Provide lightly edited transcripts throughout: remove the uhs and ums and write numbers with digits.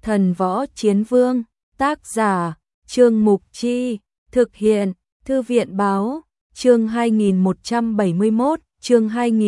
Thần Võ Chiến Vương, tác giả, Trương Mục Chi, thực hiện, Thư viện Báo, chương 2171, chương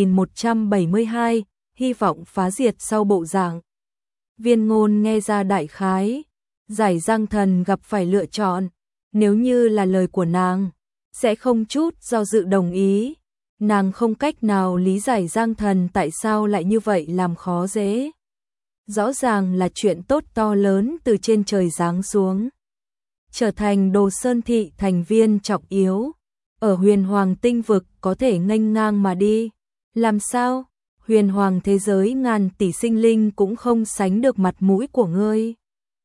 2172, hy vọng phá diệt sau bộ dạng. Viên Ngôn nghe ra đại khái, Giải Giang Thần gặp phải lựa chọn, nếu như là lời của nàng, sẽ không chút do dự đồng ý. Nàng không cách nào lý giải Giang Thần tại sao lại như vậy làm khó dễ. Rõ ràng là chuyện tốt to lớn từ trên trời giáng xuống. Trở thành Đồ Sơn Thị thành viên trọng yếu, ở Huyền Hoàng tinh vực có thể nghênh ngang mà đi. Làm sao? Huyền Hoàng thế giới ngàn tỷ sinh linh cũng không sánh được mặt mũi của ngươi.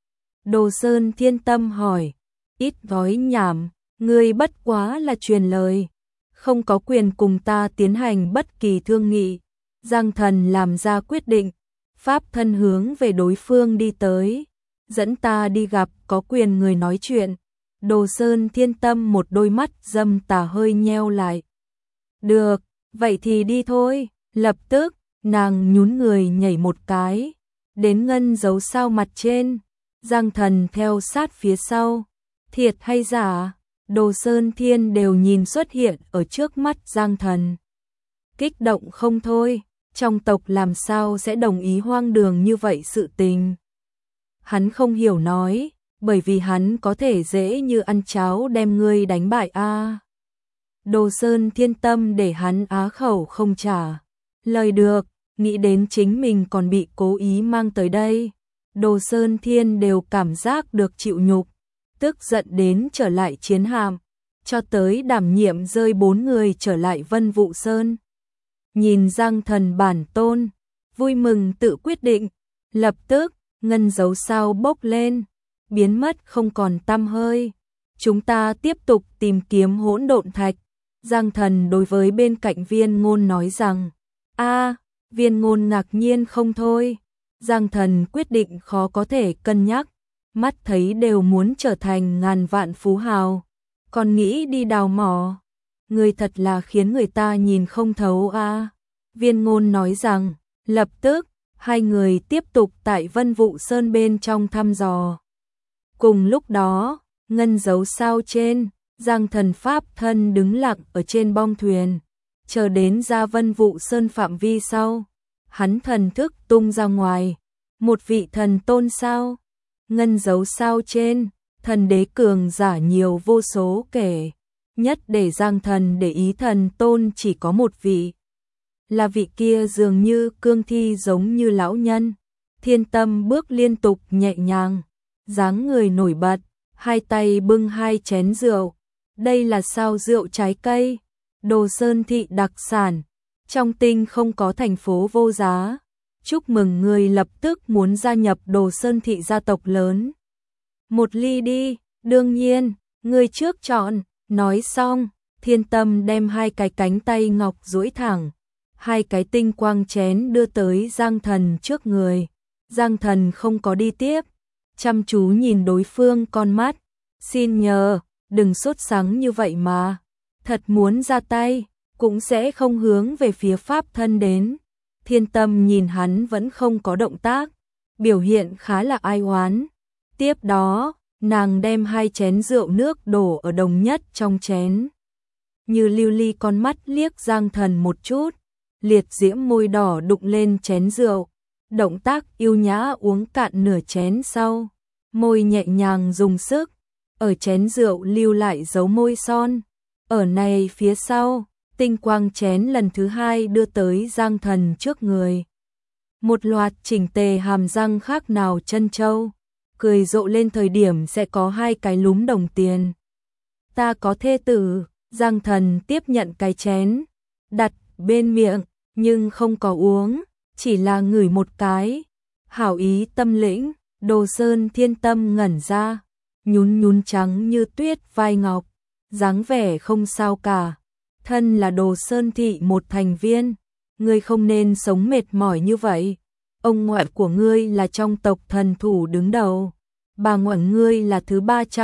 Đồ Sơn Thiên Tâm hỏi, ít nói nhảm, ngươi bất quá là truyền lời, không có quyền cùng ta tiến hành bất kỳ thương nghị. Giang Thần làm ra quyết định, pháp thân hướng về đối phương đi tới, dẫn ta đi gặp có quyền người nói chuyện. Đồ Sơn Thiên Tâm một đôi mắt dâm tà hơi nheo lại. Được, vậy thì đi thôi. Lập tức, nàng nhún người nhảy một cái, đến ngân dấu sao mặt trên. Giang Thần theo sát phía sau. Thiệt hay giả? Đồ Sơn Thiên đều nhìn xuất hiện ở trước mắt Giang Thần. Kích động không thôi, trong tộc làm sao sẽ đồng ý hoang đường như vậy sự tình. Hắn không hiểu nói, bởi vì hắn có thể dễ như ăn cháo đem ngươi đánh bại a. Đồ Sơn Thiên Tâm để hắn á khẩu không trả lời được, nghĩ đến chính mình còn bị cố ý mang tới đây. Đồ Sơn Thiên đều cảm giác được chịu nhục, tức giận đến trở lại chiến hạm, cho tới đảm nhiệm rơi 4 người trở lại Vân Vũ Sơn. Nhìn Giang Thần bản tôn, vui mừng tự quyết định, lập tức, ngân dấu sao bốc lên, biến mất không còn tăm hơi. Chúng ta tiếp tục tìm kiếm hỗn độn thạch. Giang Thần đối với bên cạnh Viên Ngôn nói rằng, Viên Ngôn ngạc nhiên không thôi. Giang Thần quyết định khó có thể cân nhắc, mắt thấy đều muốn trở thành ngàn vạn phú hào, còn nghĩ đi đào mỏ. Người thật là khiến người ta nhìn không thấu a. Viên Ngôn nói rằng, lập tức, hai người tiếp tục tại Vân Vũ Sơn bên trong thăm dò. Cùng lúc đó, ngân dấu sao trên, Giang Thần pháp thân đứng lặng ở trên bong thuyền, chờ đến ra Vân Vũ Sơn phạm vi sau, hắn thần thức tung ra ngoài, một vị thần tôn sao? Ngân dấu sao trên, thần đế cường giả nhiều vô số kể, nhất để Giang Thần để ý thần tôn chỉ có một vị. Là vị kia dường như cương thi giống như lão nhân. Thiên Tâm bước liên tục nhẹ nhàng, dáng người nổi bật, hai tay bưng hai chén rượu. Đây là sao rượu trái cây, Đồ Sơn Thị đặc sản, trong tinh không có thành phố vô giá. Chúc mừng người lập tức muốn gia nhập Đồ Sơn Thị gia tộc lớn. Một ly đi, đương nhiên, người trước chọn. Nói xong, Thiên Tâm đem hai cái cánh tay ngọc duỗi thẳng, hai cái tinh quang chén đưa tới Giang Thần trước người. Giang Thần không có đi tiếp, chăm chú nhìn đối phương con mắt. Xin nhờ, đừng sốt sắng như vậy mà. Thật muốn ra tay, cũng sẽ không hướng về phía pháp thân đến. Thiên Tâm nhìn hắn vẫn không có động tác, biểu hiện khá là ai oán. Tiếp đó, nàng đem hai chén rượu nước đổ ở đồng nhất trong chén. Như lưu ly con mắt liếc Giang Thần một chút, liệt diễm môi đỏ đụng lên chén rượu. Động tác yêu nhã uống cạn nửa chén sau, môi nhẹ nhàng dùng sức, ở chén rượu lưu lại dấu môi son. Ở này phía sau, tinh quang chén lần thứ hai đưa tới Giang Thần trước người. Một loạt chỉnh tề hàm răng khác nào chân châu, cười rộ lên thời điểm sẽ có hai cái lúm đồng tiền. Ta có thê tử. Giang Thần tiếp nhận cái chén, đặt bên miệng, nhưng không có uống, chỉ là ngửi một cái. Hảo ý tâm lĩnh, Đồ Sơn Thiên Tâm ngẩn ra, nhún nhún trắng như tuyết vai ngọc, dáng vẻ không sao cả. Thân là Đồ Sơn Thị một thành viên, ngươi không nên sống mệt mỏi như vậy. Ông ngoại của ngươi là trong tộc thần thủ đứng đầu, bà ngoại ngươi là thứ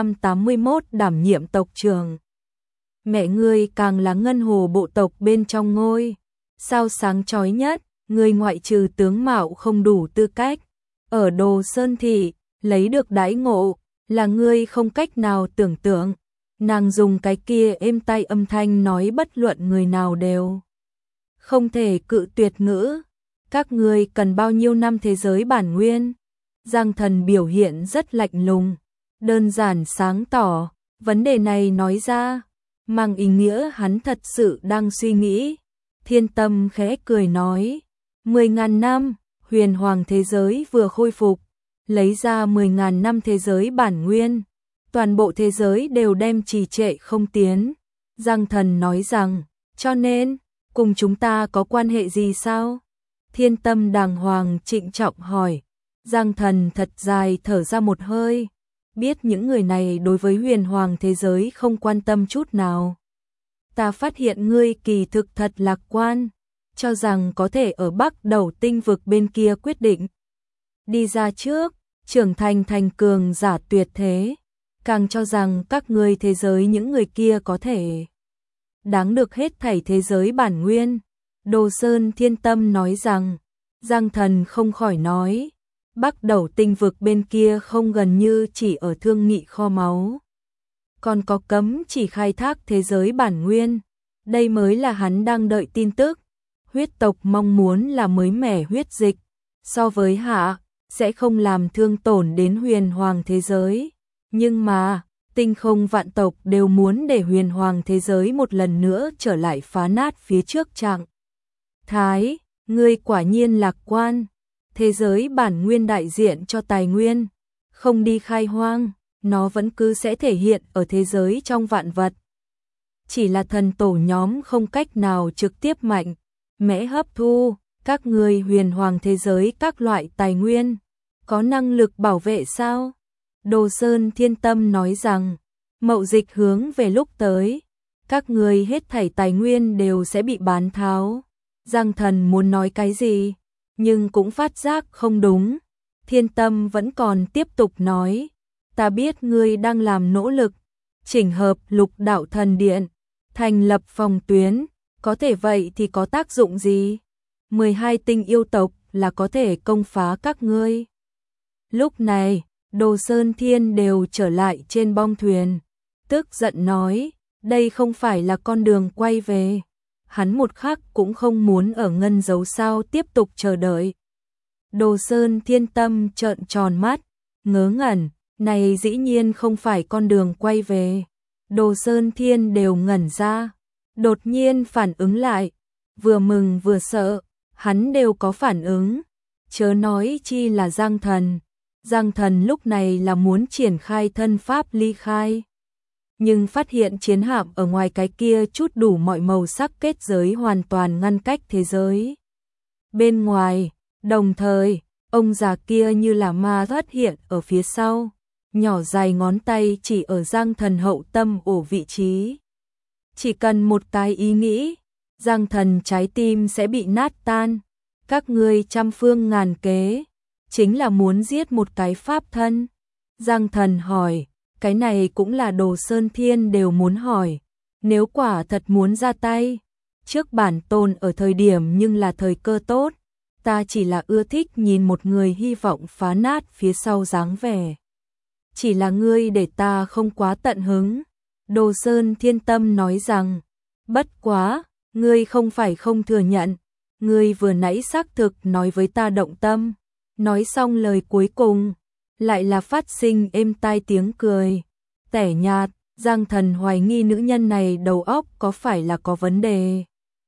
381 đảm nhiệm tộc trưởng. Mẹ ngươi càng là ngân hồ bộ tộc bên trong ngôi sao sáng chói nhất, ngươi ngoại trừ tướng mạo không đủ tư cách ở Đồ Sơn Thị, lấy được đãi ngộ, là ngươi không cách nào tưởng tượng. Nàng dùng cái kia êm tai âm thanh nói bất luận người nào đều không thể cự tuyệt ngữ. Các ngươi cần bao nhiêu năm thế giới bản nguyên? Giang Thần biểu hiện rất lạnh lùng, đơn giản sáng tỏ, vấn đề này nói ra, mang ý nghĩa hắn thật sự đang suy nghĩ. Thiên Tâm khẽ cười nói, 10.000 năm, huyền hoàng thế giới vừa khôi phục, lấy ra 10.000 năm thế giới bản nguyên, toàn bộ thế giới đều đem trì trệ không tiến. Giang Thần nói rằng, cho nên, cùng chúng ta có quan hệ gì sao? Thiên Tâm đàng hoàng trịnh trọng hỏi. Giang Thần thật dài thở ra một hơi, biết những người này đối với huyền hoàng thế giới không quan tâm chút nào. Ta phát hiện ngươi kỳ thực thật lạc quan, cho rằng có thể ở Bắc Đầu tinh vực bên kia quyết định đi ra trước, trưởng thành thành cường giả tuyệt thế, càng cho rằng các ngươi thế giới những người kia có thể đáng được hết thảy thế giới bản nguyên. Đồ Sơn Thiên Tâm nói rằng, Giang Thần không khỏi nói, Bắc Đầu tinh vực bên kia không gần như chỉ ở thương nghị kho máu, còn có cấm chỉ khai thác thế giới bản nguyên, đây mới là hắn đang đợi tin tức. Huyết tộc mong muốn là mới mẻ huyết dịch, so với hạ, sẽ không làm thương tổn đến huyền hoàng thế giới, nhưng mà, tinh không vạn tộc đều muốn để huyền hoàng thế giới một lần nữa trở lại phá nát phía trước trạng thái. Ngươi quả nhiên lạc quan, thế giới bản nguyên đại diện cho tài nguyên, không đi khai hoang, nó vẫn cứ sẽ thể hiện ở thế giới trong vạn vật. Chỉ là thần tổ nhóm không cách nào trực tiếp mạnh mẽ hấp thu các ngươi huyền hoàng thế giới các loại tài nguyên, có năng lực bảo vệ sao? Đồ Sơn Thiên Tâm nói rằng, mậu dịch hướng về lúc tới, các ngươi hết thảy tài nguyên đều sẽ bị bán tháo. Giang Thần muốn nói cái gì, nhưng cũng phát giác không đúng. Thiên Tâm vẫn còn tiếp tục nói, ta biết ngươi đang làm nỗ lực, chỉnh hợp Lục Đạo Thần Điện, thành lập phòng tuyến, có thể vậy thì có tác dụng gì? 12 tinh yêu tộc là có thể công phá các ngươi. Lúc này, Đồ Sơn Thiên đều trở lại trên bong thuyền, tức giận nói, đây không phải là con đường quay về. Hắn một khắc cũng không muốn ở ngân dấu sao tiếp tục chờ đợi. Đồ Sơn Thiên Tâm trợn tròn mắt, ngớ ngẩn, này dĩ nhiên không phải con đường quay về. Đồ Sơn Thiên đều ngẩn ra, đột nhiên phản ứng lại, vừa mừng vừa sợ, hắn đều có phản ứng, chớ nói chi là Giang Thần. Giang Thần lúc này là muốn triển khai thân pháp ly khai, nhưng phát hiện chiến hạm ở ngoài cái kia chút đủ mọi màu sắc kết giới hoàn toàn ngăn cách thế giới bên ngoài, đồng thời, ông già kia như là ma thoát hiện ở phía sau, nhỏ dài ngón tay chỉ ở Giang Thần hậu tâm ổ vị trí. Chỉ cần một cái ý nghĩ, Giang Thần trái tim sẽ bị nát tan. Các ngươi trăm phương ngàn kế, chính là muốn giết một cái pháp thân. Giang Thần hỏi, cái này cũng là Đồ Sơn Thiên đều muốn hỏi, nếu quả thật muốn ra tay, trước bản tôn ở thời điểm nhưng là thời cơ tốt, ta chỉ là ưa thích nhìn một người hy vọng phá nát phía sau dáng vẻ. Chỉ là ngươi để ta không quá tận hứng. Đồ Sơn Thiên Tâm nói rằng, bất quá, ngươi không phải không thừa nhận, ngươi vừa nãy xác thực nói với ta động tâm. Nói xong lời cuối cùng, lại là phát sinh êm tai tiếng cười tẻ nhạt. Giang Thần hoài nghi nữ nhân này đầu óc có phải là có vấn đề.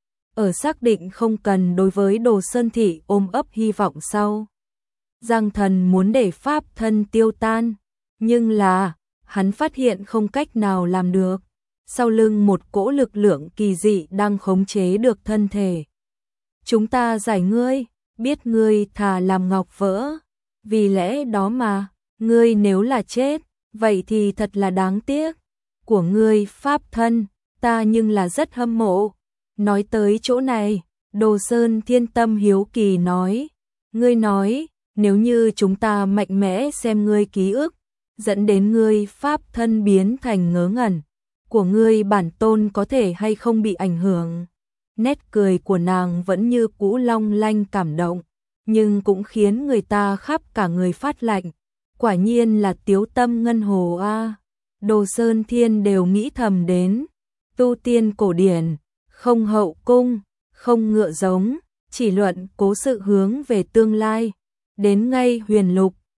Ở xác định không cần đối với Đồ Sơn Thị ôm ấp hy vọng sau. Giang Thần muốn để pháp thân tiêu tan, nhưng là, hắn phát hiện không cách nào làm được. Sau lưng một cỗ lực lượng kỳ dị đang khống chế được thân thể. Chúng ta giải ngươi, biết ngươi thà làm ngọc vỡ. Vì lẽ đó mà, ngươi nếu là chết, vậy thì thật là đáng tiếc. Của ngươi pháp thân, ta nhưng là rất hâm mộ. Nói tới chỗ này, Đồ Sơn Thiên Tâm hiếu kỳ nói. Ngươi nói, nếu như chúng ta mạnh mẽ xem ngươi ký ức, dẫn đến ngươi pháp thân biến thành ngớ ngẩn, của ngươi bản tôn có thể hay không bị ảnh hưởng. Nét cười của nàng vẫn như cũ long lanh cảm động, nhưng cũng khiến người ta khắp cả người phát lạnh. Quả nhiên là Tiếu Tâm Ngân Hồ a. Đồ Sơn Thiên đều nghĩ thầm đến, tu tiên cổ điển, không hậu cung, không ngựa giống, chỉ luận cố sự hướng về tương lai. Đến ngay Huyền Lục,